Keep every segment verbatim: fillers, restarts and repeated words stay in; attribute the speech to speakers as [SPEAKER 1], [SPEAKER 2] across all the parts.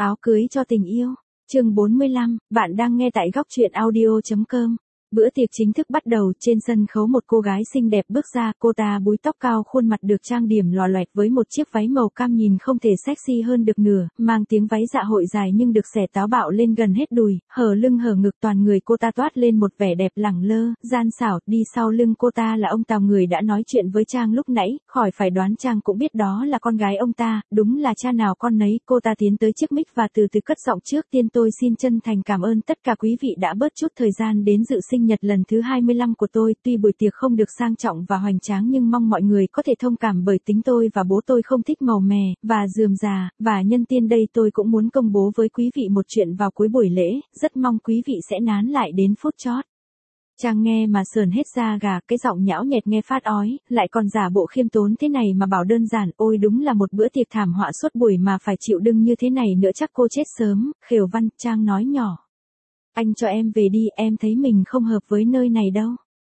[SPEAKER 1] Áo cưới cho tình yêu. Chương bốn mươi lăm, bạn đang nghe tại góc truyện audio chấm com. Bữa tiệc chính thức bắt đầu, trên sân khấu một cô gái xinh đẹp bước ra, cô ta búi tóc cao, khuôn mặt được trang điểm lòe loẹt với một chiếc váy màu cam nhìn không thể sexy hơn được nửa, mang tiếng váy dạ hội dài nhưng được xẻ táo bạo lên gần hết đùi, hở lưng hở ngực, toàn người cô ta toát lên một vẻ đẹp lẳng lơ, gian xảo. Đi sau lưng cô ta là ông Tào, người đã nói chuyện với Trang lúc nãy, khỏi phải đoán Trang cũng biết đó là con gái ông ta, đúng là cha nào con nấy. Cô ta tiến tới chiếc mic và từ từ cất giọng: trước tiên tôi xin chân thành cảm ơn tất cả quý vị đã bớt chút thời gian đến dự sinh nhật lần thứ hai mươi lăm của tôi. Tuy buổi tiệc không được sang trọng và hoành tráng nhưng mong mọi người có thể thông cảm, bởi tính tôi và bố tôi không thích màu mè và rườm rà, và nhân tiên đây tôi cũng muốn công bố với quý vị một chuyện vào cuối buổi lễ, rất mong quý vị sẽ nán lại đến phút chót. Trang nghe mà sởn hết da gà, cái giọng nhão nhẹt nghe phát ói, lại còn giả bộ khiêm tốn thế này mà bảo đơn giản. Ôi đúng là một bữa tiệc thảm họa suốt buổi mà phải chịu đựng như thế này nữa, chắc cô chết sớm. Khều Văn, Trang nói nhỏ. Anh cho em về đi, em thấy mình không hợp với nơi này đâu.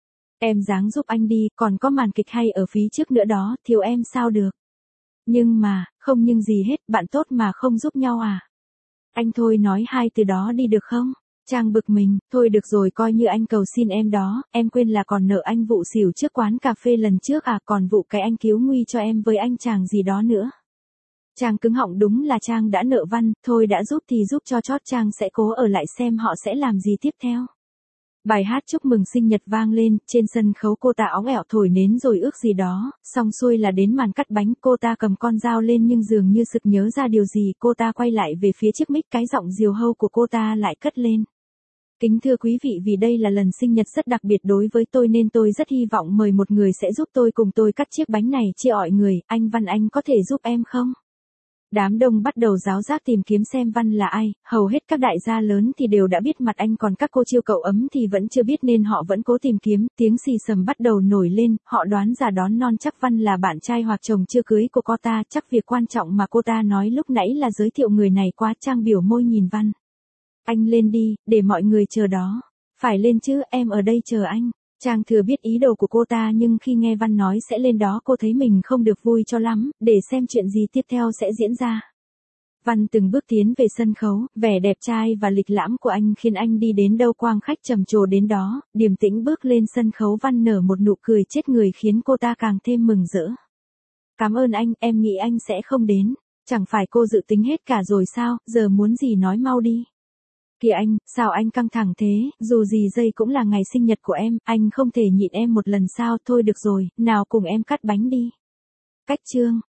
[SPEAKER 1] Em ráng giúp anh đi, còn có màn kịch hay ở phía trước nữa đó, thiếu em sao được. Nhưng mà, không nhưng gì hết, bạn tốt mà không giúp nhau à? Anh thôi nói hai từ đó đi được không? Trang bực mình, thôi được rồi, coi như anh cầu xin em đó, em quên là còn nợ anh vụ xỉu trước quán cà phê lần trước à, còn vụ cái anh cứu nguy cho em với anh chàng gì đó nữa. Trang cứng họng, đúng là Trang đã nợ Văn, thôi đã giúp thì giúp cho chót, Trang sẽ cố ở lại xem họ sẽ làm gì tiếp theo. Bài hát chúc mừng sinh nhật vang lên, trên sân khấu cô ta óng ẻo thổi nến rồi ước gì đó, xong xuôi là đến màn cắt bánh. Cô ta cầm con dao lên nhưng dường như sực nhớ ra điều gì, cô ta quay lại về phía chiếc mic, cái giọng diều hâu của cô ta lại cất lên. Kính thưa quý vị, vì đây là lần sinh nhật rất đặc biệt đối với tôi nên tôi rất hy vọng mời một người sẽ giúp tôi cùng tôi cắt chiếc bánh này. Chia ọi người, anh Văn, anh có thể giúp em không? Đám đông bắt đầu ráo rác tìm kiếm xem Văn là ai, hầu hết các đại gia lớn thì đều đã biết mặt anh, còn các cô chiêu cậu ấm thì vẫn chưa biết nên họ vẫn cố tìm kiếm. Tiếng xì xầm bắt đầu nổi lên, họ đoán giả đón non chắc Văn là bạn trai hoặc chồng chưa cưới của cô ta, chắc việc quan trọng mà cô ta nói lúc nãy là giới thiệu người này qua. Trang biểu môi nhìn Văn. Anh lên đi, để mọi người chờ đó. Phải lên chứ, em ở đây chờ anh. Trang thừa biết ý đồ của cô ta nhưng khi nghe Văn nói sẽ lên đó cô thấy mình không được vui cho lắm, để xem chuyện gì tiếp theo sẽ diễn ra. Văn từng bước tiến về sân khấu, vẻ đẹp trai và lịch lãm của anh khiến anh đi đến đâu quang khách trầm trồ đến đó. Điềm tĩnh bước lên sân khấu, Văn nở một nụ cười chết người khiến cô ta càng thêm mừng rỡ. Cảm ơn anh, em nghĩ anh sẽ không đến. Chẳng phải cô dự tính hết cả rồi sao, giờ muốn gì nói mau đi. Kìa anh, sao anh căng thẳng thế, dù gì giây cũng là ngày sinh nhật của em, anh không thể nhịn em một lần sao? Thôi được rồi, nào cùng em cắt bánh đi. Cách chương.